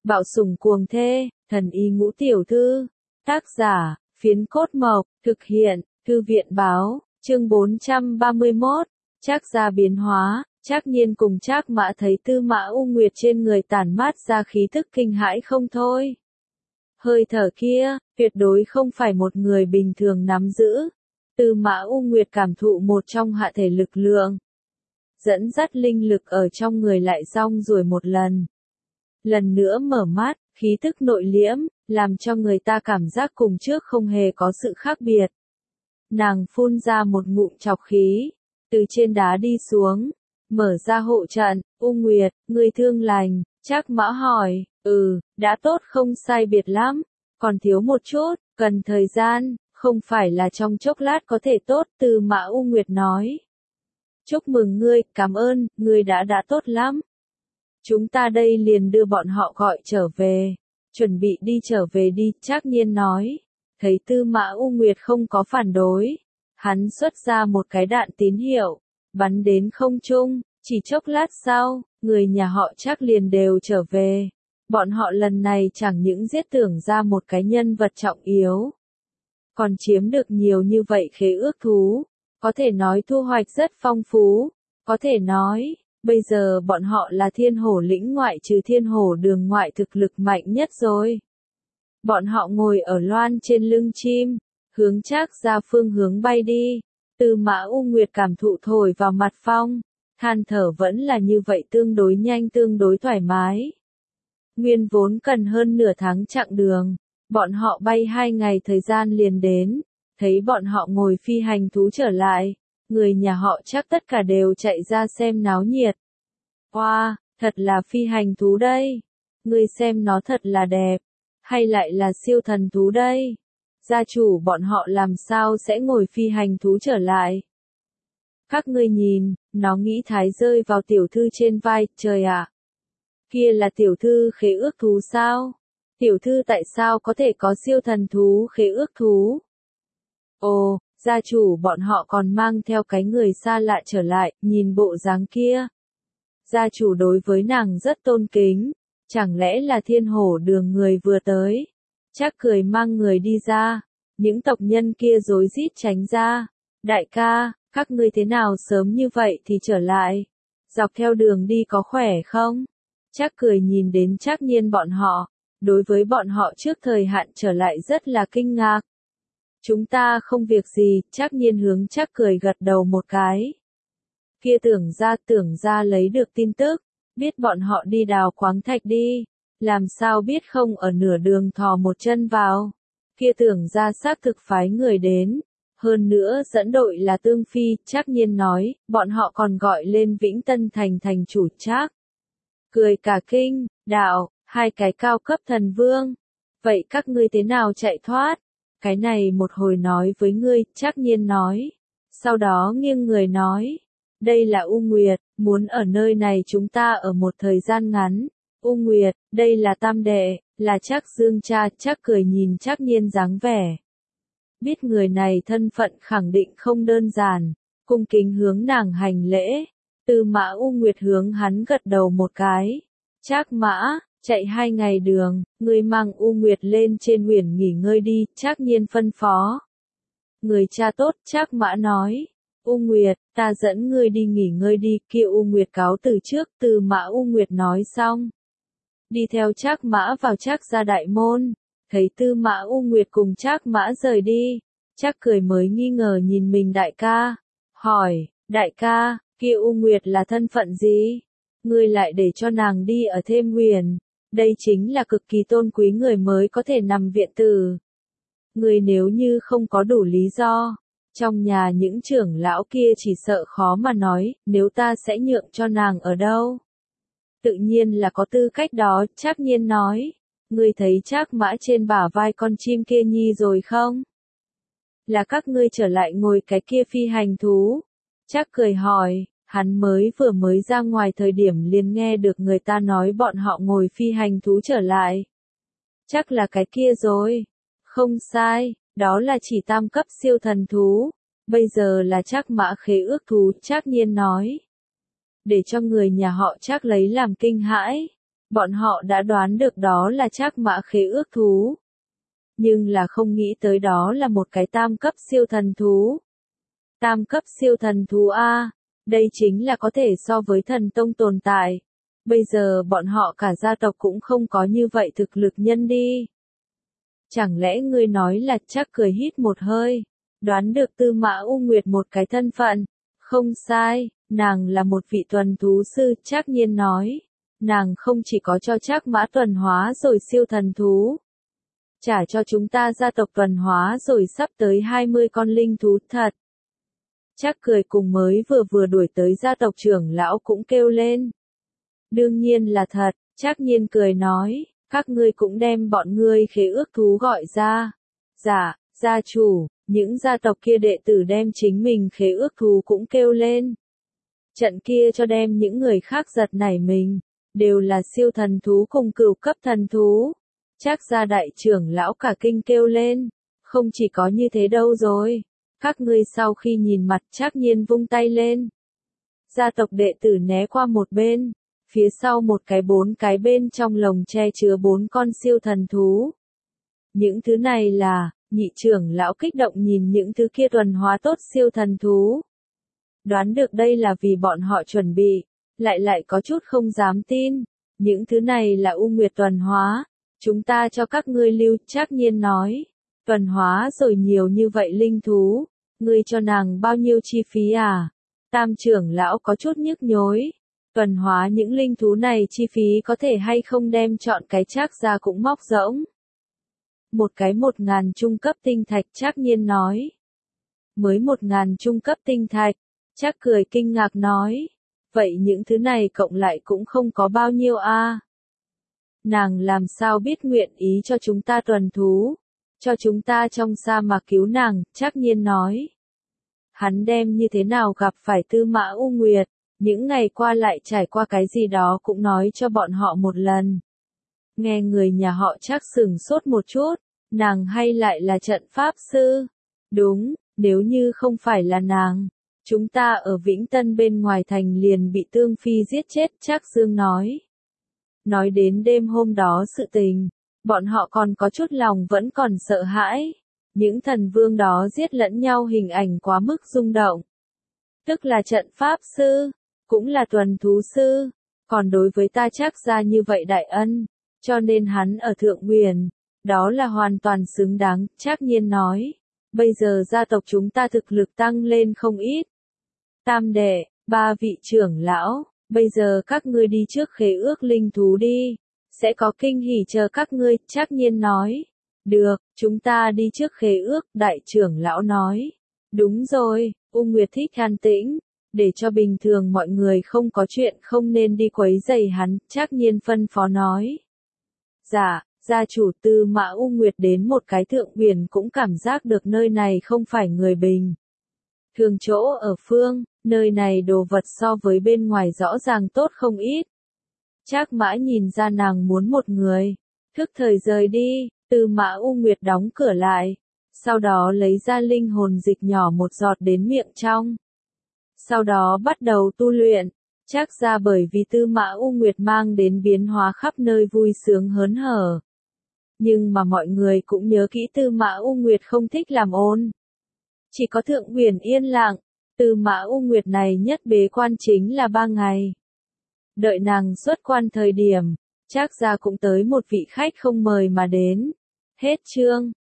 Bạo sủng cuồng thê, thần y ngũ tiểu thư. Tác giả, Phiến Cốt Mộc, thực hiện, Thư viện báo, chương 431, Trác gia biến hóa. Trác Nhiên cùng Trác Mã thấy Tư Mã U Nguyệt trên người tản mát ra khí tức kinh hãi không thôi. Hơi thở kia, tuyệt đối không phải một người bình thường nắm giữ. Tư Mã U Nguyệt cảm thụ một trong hạ thể lực lượng. Dẫn dắt linh lực ở trong người lại rong ruổi một lần. Lần nữa mở mắt, khí tức nội liễm, làm cho người ta cảm giác cùng trước không hề có sự khác biệt. Nàng phun ra một ngụm trọc khí, từ trên đá đi xuống, mở ra hộ trận. U Nguyệt, ngươi thương lành, Trác Mã hỏi, đã tốt không sai biệt lắm, còn thiếu một chút, cần thời gian, không phải là trong chốc lát có thể tốt. Tư Mã U Nguyệt nói. Chúc mừng ngươi, cảm ơn, ngươi đã tốt lắm. Chúng ta đây liền đưa bọn họ gọi trở về, chuẩn bị đi trở về đi. Trác Nhiên nói. Thấy Tư Mã U Nguyệt không có phản đối, hắn xuất ra một cái đạn tín hiệu, bắn đến không trung. Chỉ chốc lát sau, người nhà họ Trác liền đều trở về. Bọn họ lần này chẳng những giết tưởng ra một cái nhân vật trọng yếu, còn chiếm được nhiều như vậy khế ước thú, có thể nói thu hoạch rất phong phú, có thể nói, bây giờ bọn họ là Thiên Hổ lĩnh ngoại trừ Thiên Hổ đường ngoại thực lực mạnh nhất rồi. Bọn họ ngồi ở loan trên lưng chim, hướng Trác gia phương hướng bay đi. Tư Mã U Nguyệt cảm thụ thổi vào mặt phong, than thở vẫn là như vậy tương đối nhanh tương đối thoải mái. Nguyên vốn cần hơn nửa tháng chặng đường, bọn họ bay 2 ngày thời gian liền đến. Thấy bọn họ ngồi phi hành thú trở lại, người nhà họ Trác tất cả đều chạy ra xem náo nhiệt. Wow, thật là phi hành thú đây. Ngươi xem nó thật là đẹp. Hay lại là siêu thần thú đây? Gia chủ bọn họ làm sao sẽ ngồi phi hành thú trở lại? Các ngươi nhìn, nó nghĩ thái rơi vào tiểu thư trên vai. Trời ạ! Kia là tiểu thư khế ước thú sao? Tiểu thư tại sao có thể có siêu thần thú khế ước thú? Ồ, gia chủ bọn họ còn mang theo cái người xa lạ trở lại, nhìn bộ dáng kia. Gia chủ đối với nàng rất tôn kính, chẳng lẽ là Thiên Hổ đường người vừa tới? Trác cười mang người đi ra, những tộc nhân kia rối rít tránh ra. Đại ca, các ngươi thế nào sớm như vậy thì trở lại? Dọc theo đường đi có khỏe không? Trác cười nhìn đến Trác Nhiên bọn họ, đối với bọn họ trước thời hạn trở lại rất là kinh ngạc. Chúng ta không việc gì. Trác Nhiên hướng Trác cười gật đầu một cái. Kia tưởng ra lấy được tin tức, biết bọn họ đi đào khoáng thạch đi, làm sao biết không ở nửa đường thò một chân vào. Kia tưởng ra xác thực phái người đến, hơn nữa dẫn đội là Tương Phi. Trác Nhiên nói, bọn họ còn gọi lên Vĩnh Tân thành thành chủ Trác. Cười cả kinh, đạo, 2 cái cao cấp thần vương. Vậy các ngươi thế nào chạy thoát? Cái này một hồi nói với ngươi. Trác Nhiên nói. Sau đó nghiêng người nói. Đây là U Nguyệt, muốn ở nơi này chúng ta ở một thời gian ngắn. U Nguyệt, đây là tam đệ, là Trác Dương cha. Trác cười nhìn Trác Nhiên dáng vẻ. Biết người này thân phận khẳng định không đơn giản, cung kính hướng nàng hành lễ. Tư Mã U Nguyệt hướng hắn gật đầu một cái. Trác Mã, chạy 2 ngày đường, ngươi mang U Nguyệt lên trên huyền nghỉ ngơi đi. Trác Nhiên phân phó. Người cha tốt. Trác Mã nói. U Nguyệt, ta dẫn ngươi đi nghỉ ngơi đi. Kia U Nguyệt cáo từ trước. Tư Mã U Nguyệt nói xong, đi theo Trác Mã vào Trác gia đại môn. Thấy Tư Mã U Nguyệt cùng Trác Mã rời đi, Trác cười mới nghi ngờ nhìn mình đại ca, hỏi, đại ca, kia U Nguyệt là thân phận gì? Ngươi lại để cho nàng đi ở thêm huyền, đây chính là cực kỳ tôn quý người mới có thể nằm viện tử. Ngươi nếu như không có đủ lý do, trong nhà những trưởng lão kia chỉ sợ khó mà nói, nếu ta sẽ nhượng cho nàng ở đâu? Tự nhiên là có tư cách đó. Trác Nhiên nói. Ngươi thấy Trác Mã trên bả vai con chim kia nhi rồi không? Là các ngươi trở lại ngồi cái kia phi hành thú. Trác cười hỏi, hắn mới ra ngoài thời điểm liền nghe được người ta nói bọn họ ngồi phi hành thú trở lại. Chắc là cái kia rồi. Không sai, đó là chỉ tam cấp siêu thần thú. Bây giờ là Trác Mã khế ước thú. Trác Nhiên nói. Để cho người nhà họ Trác lấy làm kinh hãi. Bọn họ đã đoán được đó là Trác Mã khế ước thú. Nhưng là không nghĩ tới đó là một cái tam cấp siêu thần thú. Tam cấp siêu thần thú A, đây chính là có thể so với thần tông tồn tại. Bây giờ bọn họ cả gia tộc cũng không có như vậy thực lực nhân đi. Chẳng lẽ ngươi nói là Trác cười hít một hơi, đoán được Tư Mã U Nguyệt một cái thân phận? Không sai, nàng là một vị tuần thú sư, Trác Nhiên nói. Nàng không chỉ có cho Trác Mã tuần hóa rồi siêu thần thú, trả cho chúng ta gia tộc tuần hóa rồi sắp tới 20 con linh thú thật. Trác cười cùng mới vừa đuổi tới gia tộc trưởng lão cũng kêu lên. Đương nhiên là thật, Trác Nhiên cười nói, các ngươi cũng đem bọn ngươi khế ước thú gọi ra. Dạ, gia chủ, những gia tộc kia đệ tử đem chính mình khế ước thú cũng kêu lên. Trận kia cho đem những người khác giật nảy mình, đều là siêu thần thú cùng cửu cấp thần thú. Trác gia đại trưởng lão cả kinh kêu lên, không chỉ có như thế đâu rồi. Các ngươi sau khi nhìn mặt Trác Nhiên vung tay lên. Gia tộc đệ tử né qua một bên, phía sau một cái 4 cái bên trong lồng che chứa 4 con siêu thần thú. Những thứ này là, nhị trưởng lão kích động nhìn những thứ kia tuần hóa tốt siêu thần thú. Đoán được đây là vì bọn họ chuẩn bị, lại có chút không dám tin. Những thứ này là U Nguyệt tuần hóa, chúng ta cho các ngươi lưu. Trác Nhiên nói, tuần hóa rồi nhiều như vậy linh thú, ngươi cho nàng bao nhiêu chi phí à? Tam trưởng lão có chút nhức nhối, tuần hóa những linh thú này chi phí có thể hay không đem chọn cái Trác gia cũng móc rỗng. Một cái 1000 trung cấp tinh thạch, Trác Nhiên nói. Mới 1000 trung cấp tinh thạch, Trác cười kinh ngạc nói. Vậy những thứ này cộng lại cũng không có bao nhiêu a. Nàng làm sao biết nguyện ý cho chúng ta tuần thú, cho chúng ta trong sa mạc cứu nàng, Trác Nhiên nói. Hắn đem như thế nào gặp phải Tư Mã U Nguyệt, những ngày qua lại trải qua cái gì đó cũng nói cho bọn họ một lần. Nghe người nhà họ Trác sửng sốt một chút, nàng hay lại là trận pháp sư? Đúng, nếu như không phải là nàng, chúng ta ở Vĩnh Tân bên ngoài thành liền bị Tương Phi giết chết, Trác Dương nói. Nói đến đêm hôm đó sự tình, bọn họ còn có chút lòng vẫn còn sợ hãi. Những thần vương đó giết lẫn nhau hình ảnh quá mức rung động. Tức là trận pháp sư, cũng là tuần thú sư, còn đối với ta Trác gia như vậy đại ân, cho nên hắn ở Thượng Huyền, đó là hoàn toàn xứng đáng, Trác Nhiên nói. Bây giờ gia tộc chúng ta thực lực tăng lên không ít. Tam đệ, 3 vị trưởng lão, bây giờ các ngươi đi trước khế ước linh thú đi, sẽ có kinh hỉ chờ các ngươi, Trác Nhiên nói. Được, chúng ta đi trước khế ước, đại trưởng lão nói. Đúng rồi, U Nguyệt thích an tĩnh, để cho bình thường mọi người không có chuyện không nên đi quấy rầy hắn, Trác Nhiên phân phó nói. Dạ, gia chủ Tư Mã U Nguyệt đến một cái Thượng Huyền cũng cảm giác được nơi này không phải người bình. Thường chỗ ở phương, nơi này đồ vật so với bên ngoài rõ ràng tốt không ít. Trác Mã nhìn ra nàng muốn một người, thức thời rời đi, Tư Mã U Nguyệt đóng cửa lại, sau đó lấy ra linh hồn dịch nhỏ một giọt đến miệng trong. Sau đó bắt đầu tu luyện, Trác gia bởi vì Tư Mã U Nguyệt mang đến biến hóa khắp nơi vui sướng hớn hở. Nhưng mà mọi người cũng nhớ kỹ Tư Mã U Nguyệt không thích làm ồn. Chỉ có Thượng Huyền yên lặng, Tư Mã U Nguyệt này nhất bế quan chính là 3 ngày. Đợi nàng xuất quan thời điểm, Trác gia cũng tới một vị khách không mời mà đến. Hết chương.